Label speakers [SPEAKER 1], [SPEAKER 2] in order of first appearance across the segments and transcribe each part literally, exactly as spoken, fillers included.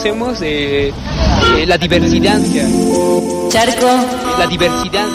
[SPEAKER 1] conocemos eh, eh, la diversidad.
[SPEAKER 2] Charco.
[SPEAKER 1] La diversidad.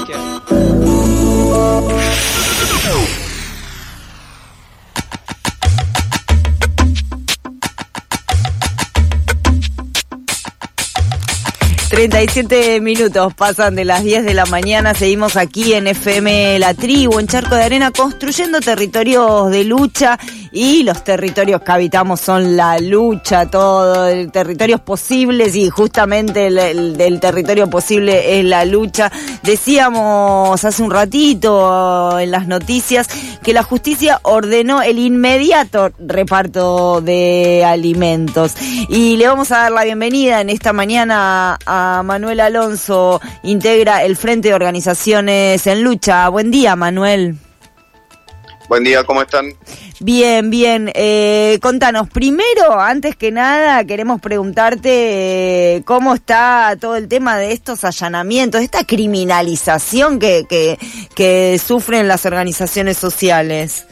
[SPEAKER 2] treinta y siete minutos pasan de las diez de la mañana, seguimos aquí en F M La Tribu, en Charco de Arena, construyendo territorios de lucha, y los territorios que habitamos son la lucha, todo, el territorios posibles, y justamente el, el del territorio posible es la lucha. Decíamos hace un ratito en las noticias que la justicia ordenó el inmediato reparto de alimentos, y le vamos a dar la bienvenida en esta mañana a Manuel Alonso, integra el Frente de Organizaciones en Lucha. Buen día, Manuel.
[SPEAKER 3] Buen día, ¿cómo están?
[SPEAKER 2] Bien, bien. Eh, contanos, primero, antes que nada, queremos preguntarte eh, cómo está todo el tema de estos allanamientos, esta criminalización que, que, que sufren las organizaciones sociales.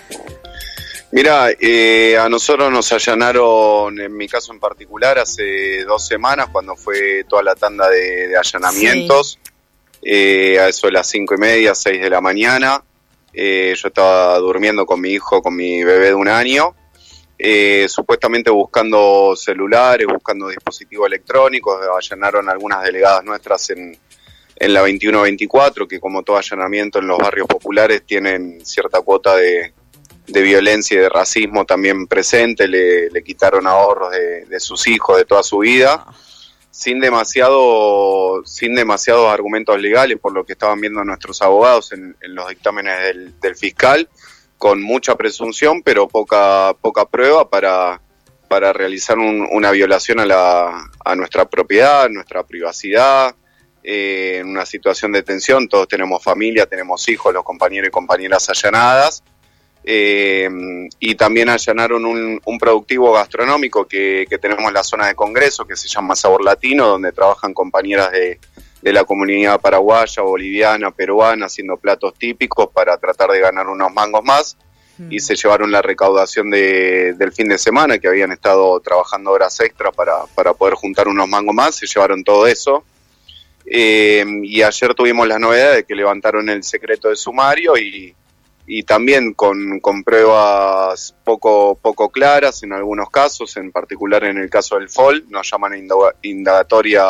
[SPEAKER 3] Mira, eh, a nosotros nos allanaron, en mi caso en particular, hace dos semanas, cuando fue toda la tanda de, de allanamientos, sí. eh, a eso de las cinco y media, seis de la mañana. Eh, yo estaba durmiendo con mi hijo, con mi bebé de un año, eh, supuestamente buscando celulares, buscando dispositivos electrónicos. Allanaron algunas delegadas nuestras en, en la veintiuno veinticuatro, que como todo allanamiento en los barrios populares tienen cierta cuota de... de violencia y de racismo también presente. Le, le quitaron ahorros de, de sus hijos, de toda su vida, sin demasiado sin demasiados argumentos legales, por lo que estaban viendo nuestros abogados en, en los dictámenes del, del fiscal, con mucha presunción pero poca poca prueba para para realizar un, una violación a la a nuestra propiedad, a nuestra privacidad, eh, en una situación de tensión. Todos tenemos familia, tenemos hijos, los compañeros y compañeras allanadas. Eh, y también allanaron un, un productivo gastronómico que, que tenemos en la zona de Congreso, que se llama Sabor Latino, donde trabajan compañeras de, de la comunidad paraguaya, boliviana, peruana, haciendo platos típicos para tratar de ganar unos mangos más. Mm. Y se llevaron la recaudación de, del fin de semana, que habían estado trabajando horas extras para, para poder juntar unos mangos más. Se llevaron todo eso. Eh, y ayer tuvimos la novedad de que levantaron el secreto de sumario y y también con, con pruebas poco poco claras en algunos casos, en particular en el caso del F O L, nos llaman a indagatoria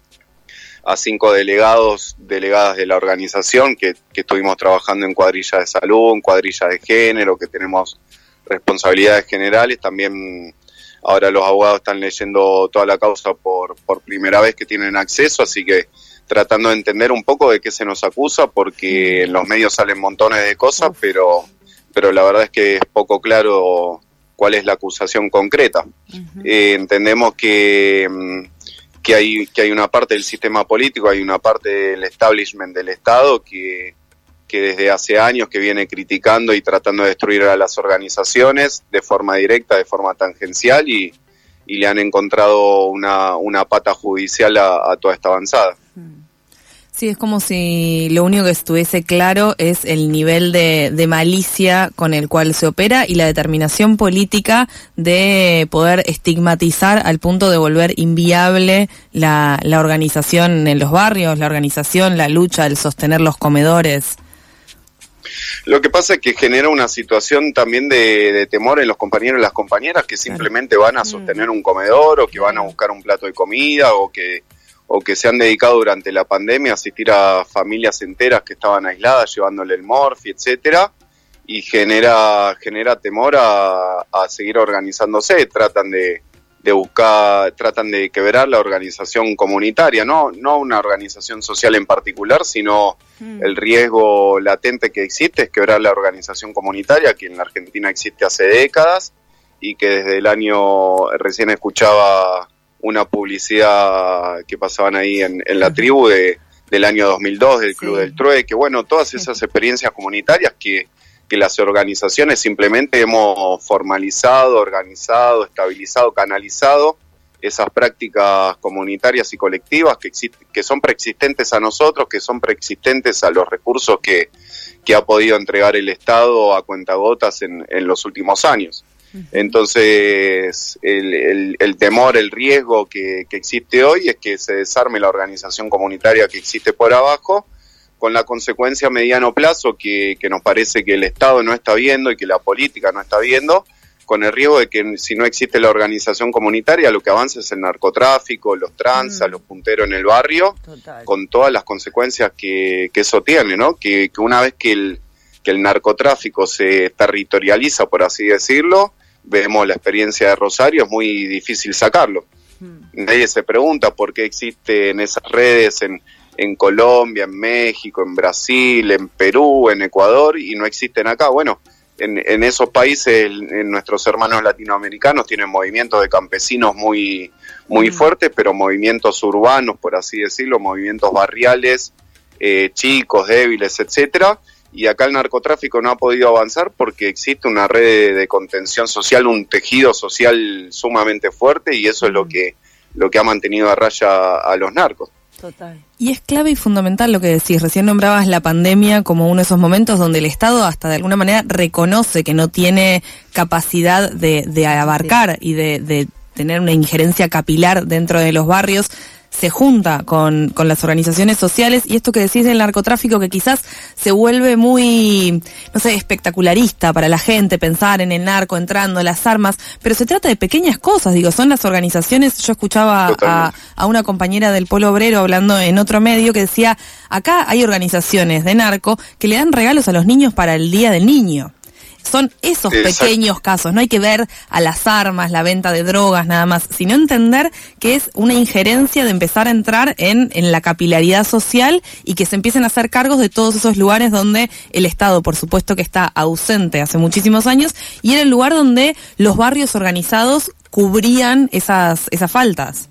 [SPEAKER 3] a cinco delegados, delegadas de la organización, que, que estuvimos trabajando en cuadrillas de salud, en cuadrillas de género, que tenemos responsabilidades generales. También ahora los abogados están leyendo toda la causa por, por primera vez que tienen acceso, así que tratando de entender un poco de qué se nos acusa, porque en los medios salen montones de cosas, pero pero la verdad es que es poco claro cuál es la acusación concreta. Uh-huh. Eh, entendemos que, que, hay, que hay una parte del sistema político, hay una parte del establishment del Estado que, que desde hace años que viene criticando y tratando de destruir a las organizaciones de forma directa, de forma tangencial, y, y le han encontrado una, una pata judicial a, a toda esta avanzada.
[SPEAKER 4] Sí, es como si lo único que estuviese claro es el nivel de, de malicia con el cual se opera y la determinación política de poder estigmatizar al punto de volver inviable la, la organización en los barrios, la organización, la lucha, el sostener los comedores.
[SPEAKER 3] Lo que pasa es que genera una situación también de, de temor en los compañeros y las compañeras que simplemente van a sostener un comedor, o que van a buscar un plato de comida, o que o que se han dedicado durante la pandemia a asistir a familias enteras que estaban aisladas, llevándole el morfi, etcétera, y genera genera temor a, a seguir organizándose. Tratan de, de buscar, tratan de quebrar la organización comunitaria, no no una organización social en particular, sino mm. el riesgo latente que existe es quebrar la organización comunitaria, que en la Argentina existe hace décadas, y que desde el año, recién escuchaba una publicidad que pasaban ahí en, en la tribu de, del año dos mil dos, del Club sí. del Trueque, bueno, todas esas experiencias comunitarias que, que las organizaciones simplemente hemos formalizado, organizado, estabilizado, canalizado, esas prácticas comunitarias y colectivas que, existen, que son preexistentes a nosotros, que son preexistentes a los recursos que, que ha podido entregar el Estado a cuentagotas en, en los últimos años. Entonces, el, el, el temor, el riesgo que, que existe hoy es que se desarme la organización comunitaria que existe por abajo, con la consecuencia a mediano plazo que, que nos parece que el Estado no está viendo y que la política no está viendo, con el riesgo de que si no existe la organización comunitaria, lo que avanza es el narcotráfico, los tranzas, mm. los punteros en el barrio, Total. Con todas las consecuencias que, que eso tiene, ¿no? Que, que una vez que el, que el narcotráfico se territorializa, por así decirlo, vemos la experiencia de Rosario, es muy difícil sacarlo. Mm. Nadie se pregunta por qué existen esas redes en, en Colombia, en México, en Brasil, en Perú, en Ecuador, y no existen acá. Bueno, En, en esos países, en nuestros hermanos latinoamericanos tienen movimientos de campesinos muy, muy mm. fuertes, pero movimientos urbanos, por así decirlo, movimientos barriales, eh, chicos, débiles, etcétera. Y acá el narcotráfico no ha podido avanzar porque existe una red de, de contención social, un tejido social sumamente fuerte, y eso mm. es lo que, lo que ha mantenido a raya a los narcos.
[SPEAKER 4] Total. Y es clave y fundamental lo que decís. Recién nombrabas la pandemia como uno de esos momentos donde el Estado hasta de alguna manera reconoce que no tiene capacidad de, de abarcar y de, de tener una injerencia capilar dentro de los barrios. Se junta con, con las organizaciones sociales, y esto que decís del narcotráfico, que quizás se vuelve muy, no sé, espectacularista para la gente, pensar en el narco entrando, las armas, pero se trata de pequeñas cosas, digo, son las organizaciones. Yo escuchaba a, a una compañera del Polo Obrero hablando en otro medio que decía, acá hay organizaciones de narco que le dan regalos a los niños para el Día del Niño. Son esos Exacto. pequeños casos, no hay que ver a las armas, la venta de drogas, nada más, sino entender que es una injerencia de empezar a entrar en, en la capilaridad social y que se empiecen a hacer cargos de todos esos lugares donde el Estado, por supuesto que está ausente hace muchísimos años, y era el lugar donde los barrios organizados cubrían esas, esas faltas.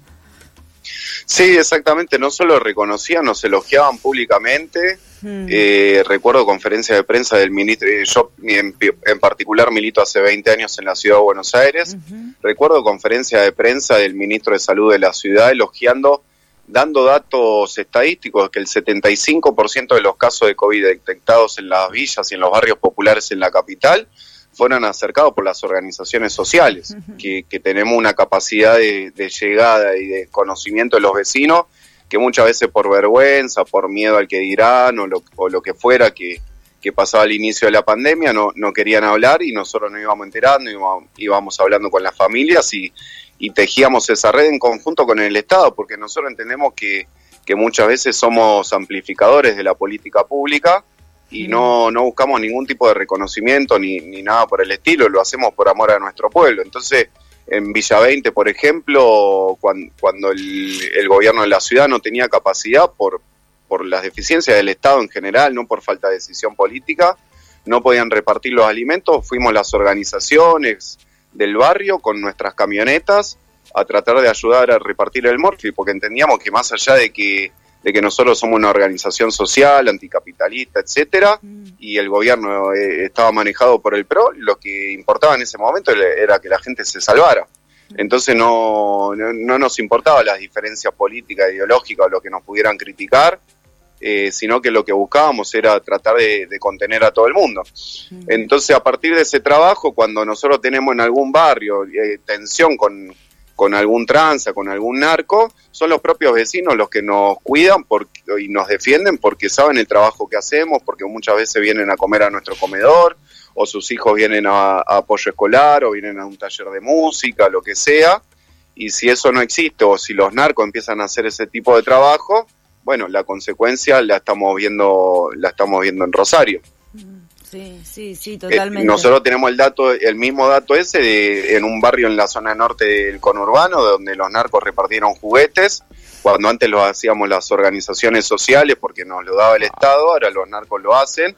[SPEAKER 3] Sí, exactamente, no solo reconocían, nos elogiaban públicamente. Hmm. Eh, recuerdo conferencia de prensa del ministro, yo en, en particular milito hace veinte años en la ciudad de Buenos Aires. Uh-huh. Recuerdo conferencia de prensa del ministro de Salud de la ciudad elogiando, dando datos estadísticos, que el setenta y cinco por ciento de los casos de COVID detectados en las villas y en los barrios populares en la capital fueron acercados por las organizaciones sociales, uh-huh. que, que tenemos una capacidad de, de llegada y de conocimiento de los vecinos, que muchas veces por vergüenza, por miedo al que dirán o lo, o lo que fuera que, que pasaba al inicio de la pandemia, no, no querían hablar, y nosotros nos íbamos enterando, íbamos, íbamos hablando con las familias y, y tejíamos esa red en conjunto con el Estado, porque nosotros entendemos que, que muchas veces somos amplificadores de la política pública y mm. no, no buscamos ningún tipo de reconocimiento ni, ni nada por el estilo, lo hacemos por amor a nuestro pueblo. Entonces, en Villa veinte, por ejemplo, cuando, cuando el, el gobierno de la ciudad no tenía capacidad por, por las deficiencias del Estado en general, no por falta de decisión política, no podían repartir los alimentos, fuimos las organizaciones del barrio con nuestras camionetas a tratar de ayudar a repartir el morfi, porque entendíamos que más allá de que, de que nosotros somos una organización social, anticapitalista, etcétera, mm. y el gobierno eh, estaba manejado por el P R O, lo que importaba en ese momento era que la gente se salvara. Entonces no, no, no nos importaban las diferencias políticas, ideológicas o lo que nos pudieran criticar, eh, sino que lo que buscábamos era tratar de, de contener a todo el mundo. Mm. Entonces, a partir de ese trabajo, cuando nosotros tenemos en algún barrio eh, tensión con... con algún tranza, con algún narco, son los propios vecinos los que nos cuidan porque, y nos defienden porque saben el trabajo que hacemos, porque muchas veces vienen a comer a nuestro comedor, o sus hijos vienen a, a apoyo escolar, o vienen a un taller de música, lo que sea, y si eso no existe, o si los narcos empiezan a hacer ese tipo de trabajo, bueno, la consecuencia la estamos viendo, la estamos viendo en Rosario.
[SPEAKER 2] Sí, sí, sí, totalmente.
[SPEAKER 3] Eh, nosotros tenemos el dato, el mismo dato ese de, en un barrio en la zona norte del conurbano, donde los narcos repartieron juguetes, cuando antes lo hacíamos las organizaciones sociales porque nos lo daba el Estado, ahora los narcos lo hacen.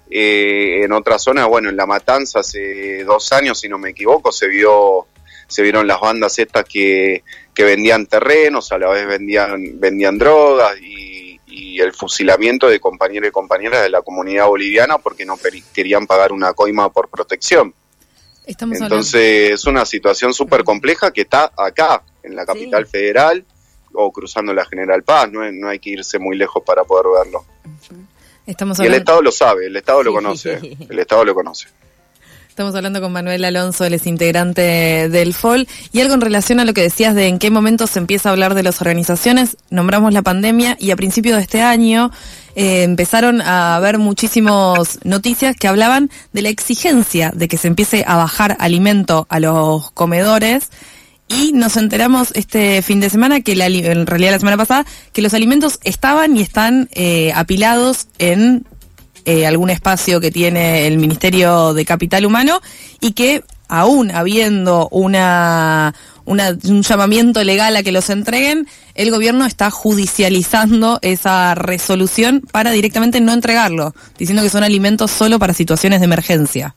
[SPEAKER 3] Eh, en otras zonas, bueno, en La Matanza hace dos años, si no me equivoco, se vio, se vieron las bandas estas que, que vendían terrenos, a la vez vendían, vendían drogas y y el fusilamiento de compañeros y compañeras de la comunidad boliviana porque no querían pagar una coima por protección. Estamos Entonces hablando. Es una situación súper compleja que está acá, en la capital sí. federal, o cruzando la General Paz, no, no hay que irse muy lejos para poder verlo.
[SPEAKER 4] Estamos
[SPEAKER 3] y el Estado lo sabe, el Estado sí. lo conoce, el Estado lo conoce.
[SPEAKER 4] Estamos hablando con Manuel Alonso, él es integrante del F O L. Y algo en relación a lo que decías de en qué momento se empieza a hablar de las organizaciones, nombramos la pandemia y a principios de este año eh, empezaron a haber muchísimas noticias que hablaban de la exigencia de que se empiece a bajar alimento a los comedores. Y nos enteramos este fin de semana, que la, en realidad la semana pasada, que los alimentos estaban y están eh, apilados en eh, algún espacio que tiene el Ministerio de Capital Humano y que aún habiendo una, una un llamamiento legal a que los entreguen, el gobierno está judicializando esa resolución para directamente no entregarlo, diciendo que son alimentos solo para situaciones de emergencia.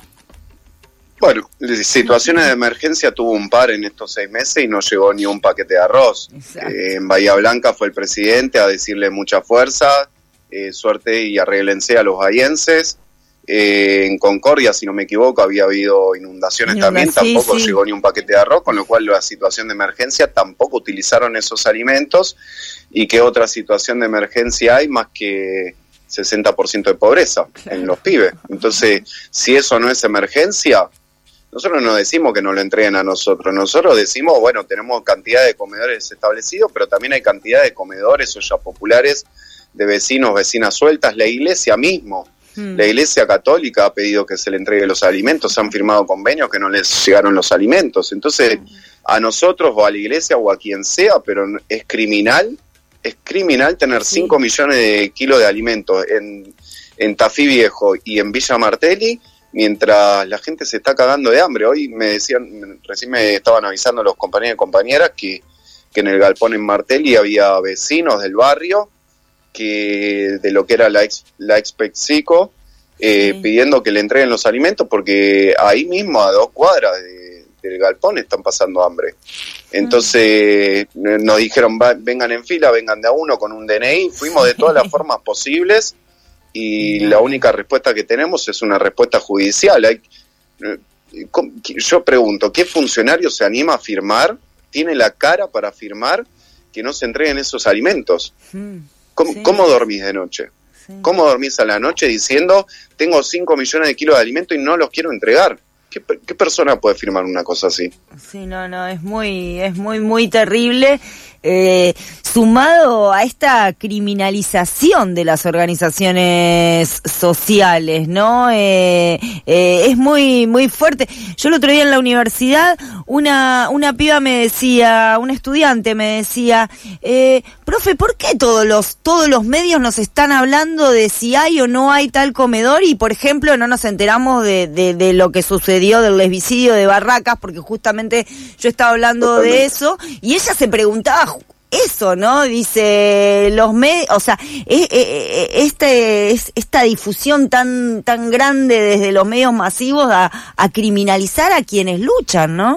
[SPEAKER 3] Bueno, situaciones de emergencia tuvo un par en estos seis meses y no llegó ni un paquete de arroz. Eh, en Bahía Blanca fue el presidente a decirle mucha fuerza, eh, suerte y arréglense a los bahienses. Eh, en Concordia, si no me equivoco, había habido inundaciones Inunda, también, sí, tampoco sí. llegó ni un paquete de arroz, con lo cual la situación de emergencia tampoco utilizaron esos alimentos. ¿Y qué otra situación de emergencia hay más que sesenta por ciento de pobreza en los pibes? Entonces, si eso no es emergencia, nosotros no decimos que nos lo entreguen a nosotros, nosotros decimos, bueno, tenemos cantidad de comedores establecidos, pero también hay cantidad de comedores ollas populares de vecinos, vecinas sueltas, la iglesia mismo, hmm. la iglesia católica ha pedido que se le entregue los alimentos, han firmado convenios que no les llegaron los alimentos, entonces a nosotros o a la iglesia o a quien sea, pero es criminal, es criminal tener cinco sí. millones de kilos de alimentos en, en Tafí Viejo y en Villa Martelli, mientras la gente se está cagando de hambre. Hoy me decían, recién me estaban avisando los compañeros y compañeras que, que en el galpón en Martelli había vecinos del barrio que de lo que era la ex, la ex Pexico, eh, sí. pidiendo que le entreguen los alimentos porque ahí mismo a dos cuadras de, del galpón están pasando hambre. Entonces mm. nos dijeron, va, vengan en fila, vengan de a uno con un D N I, fuimos de todas las formas posibles. Y la única respuesta que tenemos es una respuesta judicial. Hay, yo pregunto, ¿qué funcionario se anima a firmar, tiene la cara para afirmar que no se entreguen esos alimentos? ¿Cómo, sí. ¿cómo dormís de noche? Sí. ¿Cómo dormís a la noche diciendo, tengo cinco millones de kilos de alimentos y no los quiero entregar? ¿Qué, qué persona puede firmar una cosa así?
[SPEAKER 2] Sí, no, no, es muy, es muy, muy terrible. Eh, sumado a esta criminalización de las organizaciones sociales, ¿no? Eh, eh, es muy, muy fuerte. Yo el otro día en la universidad, una, una piba me decía, un estudiante me decía, eh, profe, ¿por qué todos los, todos los medios nos están hablando de si hay o no hay tal comedor? Y, por ejemplo, no nos enteramos de, de, de lo que sucedió del lesbicidio de Barracas, porque justamente yo estaba hablando de eso, y ella se preguntaba eso, ¿no? Dice, los medios, o sea, es, es, este, es, esta difusión tan tan grande desde los medios masivos a, a criminalizar a quienes luchan, ¿no?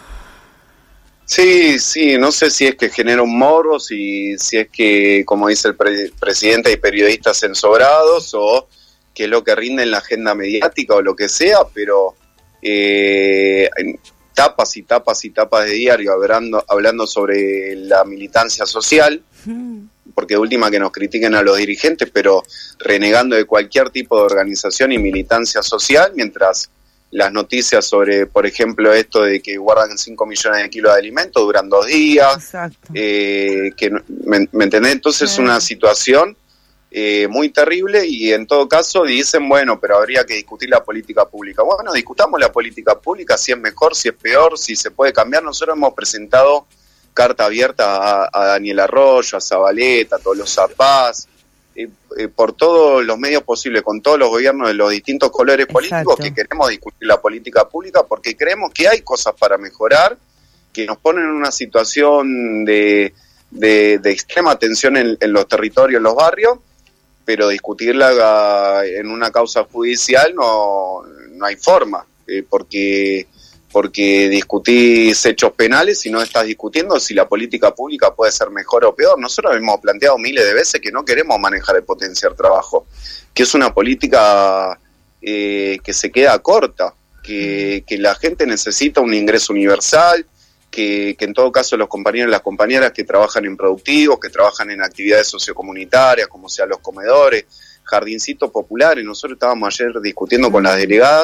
[SPEAKER 3] Sí, sí, no sé si es que genera un morbo, si, si es que, como dice el pre- presidente, hay periodistas ensobrados, o que es lo que rinde en la agenda mediática o lo que sea, pero eh, tapas y tapas y tapas de diario hablando, hablando sobre la militancia social, porque de última que nos critiquen a los dirigentes, pero renegando de cualquier tipo de organización y militancia social, mientras las noticias sobre, por ejemplo, esto de que guardan cinco millones de kilos de alimentos duran dos días, eh, que ¿me, me entendés? Entonces es una situación Eh, muy terrible y en todo caso dicen, bueno, pero habría que discutir la política pública. Bueno, discutamos la política pública, si es mejor, si es peor, si se puede cambiar. Nosotros hemos presentado carta abierta a, a Daniel Arroyo, a Zabaleta, a todos los Zapaz, eh, eh, por todos los medios posibles, con todos los gobiernos de los distintos colores políticos. Exacto. Que queremos discutir la política pública porque creemos que hay cosas para mejorar, que nos ponen en una situación de, de, de extrema tensión en, en los territorios, en los barrios, pero discutirla en una causa judicial no, no hay forma, eh, porque, porque discutís hechos penales y no estás discutiendo si la política pública puede ser mejor o peor. Nosotros hemos planteado miles de veces que no queremos manejar el potenciar trabajo, que es una política eh, que se queda corta, que, que la gente necesita un ingreso universal, Que, que en todo caso los compañeros y las compañeras que trabajan en productivos, que trabajan en actividades sociocomunitarias, como sean los comedores, jardincitos populares. Nosotros estábamos ayer discutiendo con las delegadas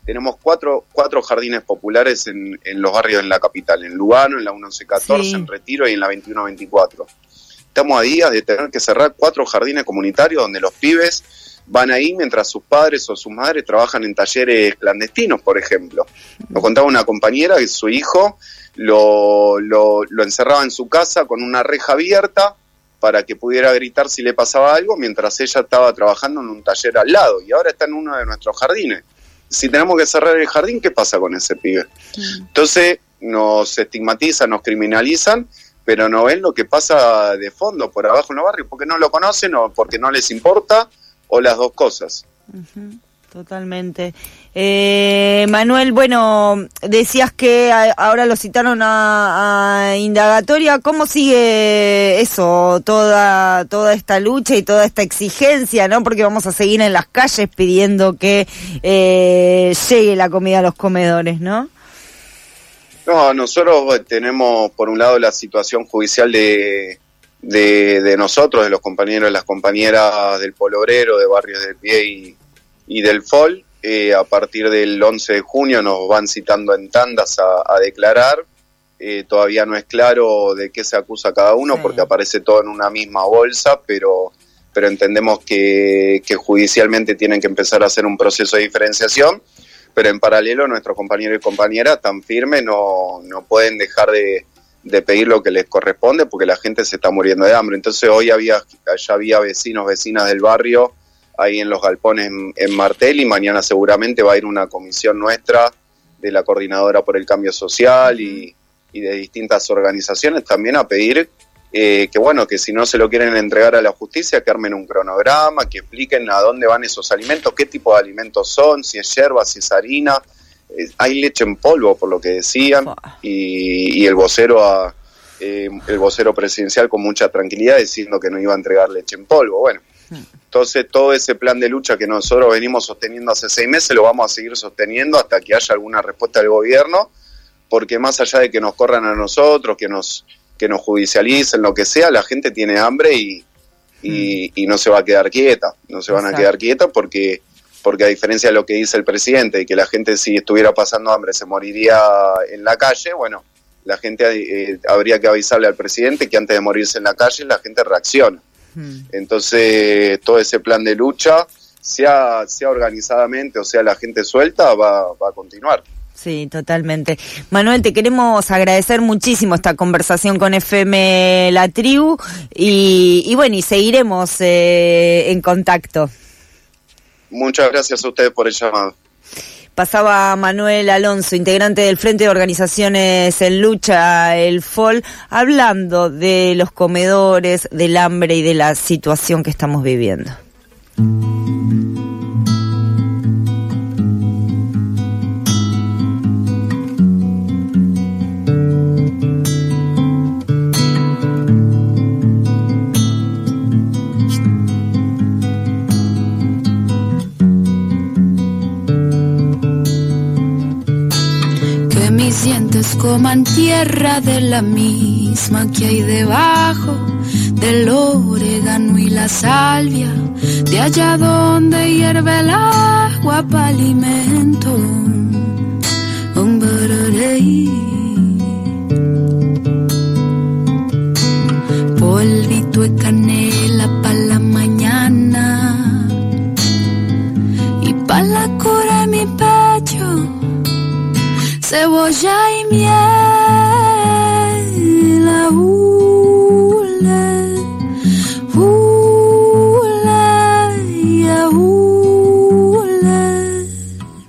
[SPEAKER 3] tenemos cuatro, cuatro jardines populares en, en los barrios en la capital, en Lugano, en la once catorce, sí. en Retiro y en la veintiuno veinticuatro. Estamos a días de tener que cerrar cuatro jardines comunitarios donde los pibes van ahí mientras sus padres o sus madres trabajan en talleres clandestinos, por ejemplo. Nos contaba una compañera que su hijo lo, lo, lo encerraba en su casa con una reja abierta para que pudiera gritar si le pasaba algo mientras ella estaba trabajando en un taller al lado, y ahora está en uno de nuestros jardines. Si tenemos que cerrar el jardín, ¿qué pasa con ese pibe? Entonces nos estigmatizan, nos criminalizan, pero no ven lo que pasa de fondo, por abajo en los barrios, porque no lo conocen o porque no les importa, o las dos cosas.
[SPEAKER 2] Uh-huh. Totalmente. Eh, Manuel, bueno, decías que a, ahora lo citaron a, a indagatoria. ¿Cómo sigue eso, toda toda esta lucha y toda esta exigencia, no? Porque vamos a seguir en las calles pidiendo que eh, llegue la comida a los comedores, ¿no?
[SPEAKER 3] No, nosotros tenemos, por un lado, la situación judicial de, de, de nosotros, de los compañeros y las compañeras del Polo Obrero, de Barrios del Pie y y del F O L. Eh, a partir del once de junio nos van citando en tandas a, a declarar. Eh, todavía no es claro de qué se acusa cada uno, sí. porque aparece todo en una misma bolsa, pero, pero entendemos que, que judicialmente tienen que empezar a hacer un proceso de diferenciación, pero en paralelo nuestros compañeros y compañeras tan firmes no, no pueden dejar de, de pedir lo que les corresponde, porque la gente se está muriendo de hambre. Entonces hoy había, ya había vecinos, vecinas del barrio ahí en los galpones en, en Martel, y mañana seguramente va a ir una comisión nuestra de la Coordinadora por el Cambio Social y, y de distintas organizaciones también a pedir eh, que bueno, que si no se lo quieren entregar a la justicia, que armen un cronograma, que expliquen a dónde van esos alimentos, qué tipo de alimentos son, si es yerba, si es harina. Eh, hay leche en polvo, por lo que decían, y, y el vocero a, eh, el vocero presidencial con mucha tranquilidad diciendo que no iba a entregar leche en polvo. Bueno, entonces todo ese plan de lucha que nosotros venimos sosteniendo hace seis meses lo vamos a seguir sosteniendo hasta que haya alguna respuesta del gobierno, porque más allá de que nos corran a nosotros, que nos que nos judicialicen, lo que sea, la gente tiene hambre y, y, y no se va a quedar quieta, no se van Exacto. a quedar quieta porque, porque a diferencia de lo que dice el presidente, y que la gente si estuviera pasando hambre se moriría en la calle, bueno, la gente eh, habría que avisarle al presidente que antes de morirse en la calle la gente reacciona. Entonces todo ese plan de lucha, sea sea organizadamente o sea la gente suelta, va, va a continuar.
[SPEAKER 2] Sí, totalmente. Manuel, te queremos agradecer muchísimo esta conversación con F M La Tribu y, y bueno, y seguiremos eh, en contacto.
[SPEAKER 3] Muchas gracias a ustedes por el llamado.
[SPEAKER 2] Pasaba Manuel Alonso, integrante del Frente de Organizaciones en Lucha, el F O L, hablando de los comedores, del hambre y de la situación que estamos viviendo.
[SPEAKER 5] Sientes coman tierra de la misma que hay debajo del orégano y la salvia, de allá donde hierve el agua para alimento. Un bararey, polvito de canela para la mañana y para la cura de mi pecho, cebolla y miel, la hule, hule, ya hule.